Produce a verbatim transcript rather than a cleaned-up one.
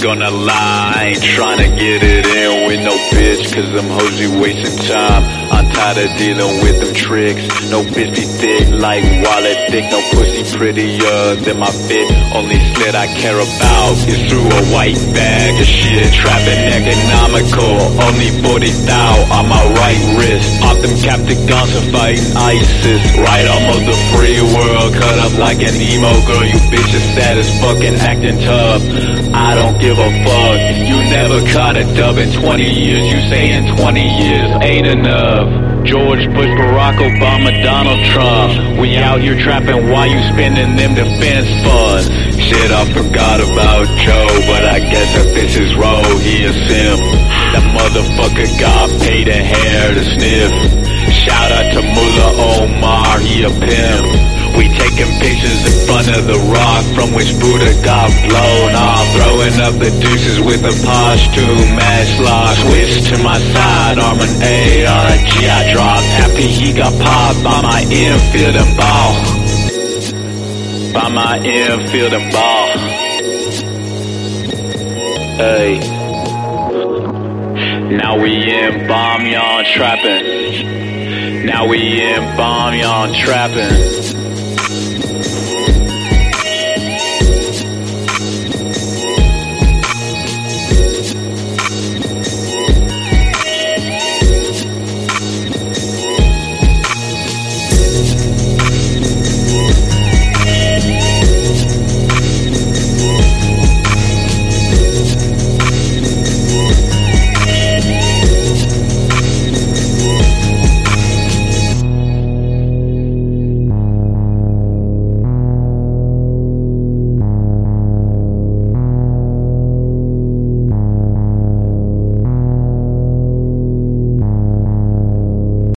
gonna lie, I ain't tryna get it in with no bitch, cause them hoes be wasting time. I'm tired of dealing with them tricks. No bitch be thick like wallet thick, no pussy prettier than my fit. Only slit I care about is through a white bag of shit. Trapping economical, only forty thou on my right wrist. Off them captive guns and fighting ISIS. Right arm of the free world, cut up like an emo girl. You bitches sad as fucking acting tough. I don't give a fuck. You never caught a dub in twenty years. You saying twenty years ain't enough. George Bush, Barack Obama, Donald Trump. We out here trapping while you spending them defense funds. Shit, I forgot about Joe, but I guess if this is Roe, he a simp. That motherfucker got paid in hair to sniff. Shout out to Mullah Omar, he a pimp. We taking pictures in front of the rock from which Buddha got blown off. Throwing up the deuces with a posthumous match lock. Switch to my side, arm an A R G I dropped after he got popped by my infield and ball. By my infield and ball. Hey. Now we in bomb, y'all trapping. Now we in bomb, y'all trapping.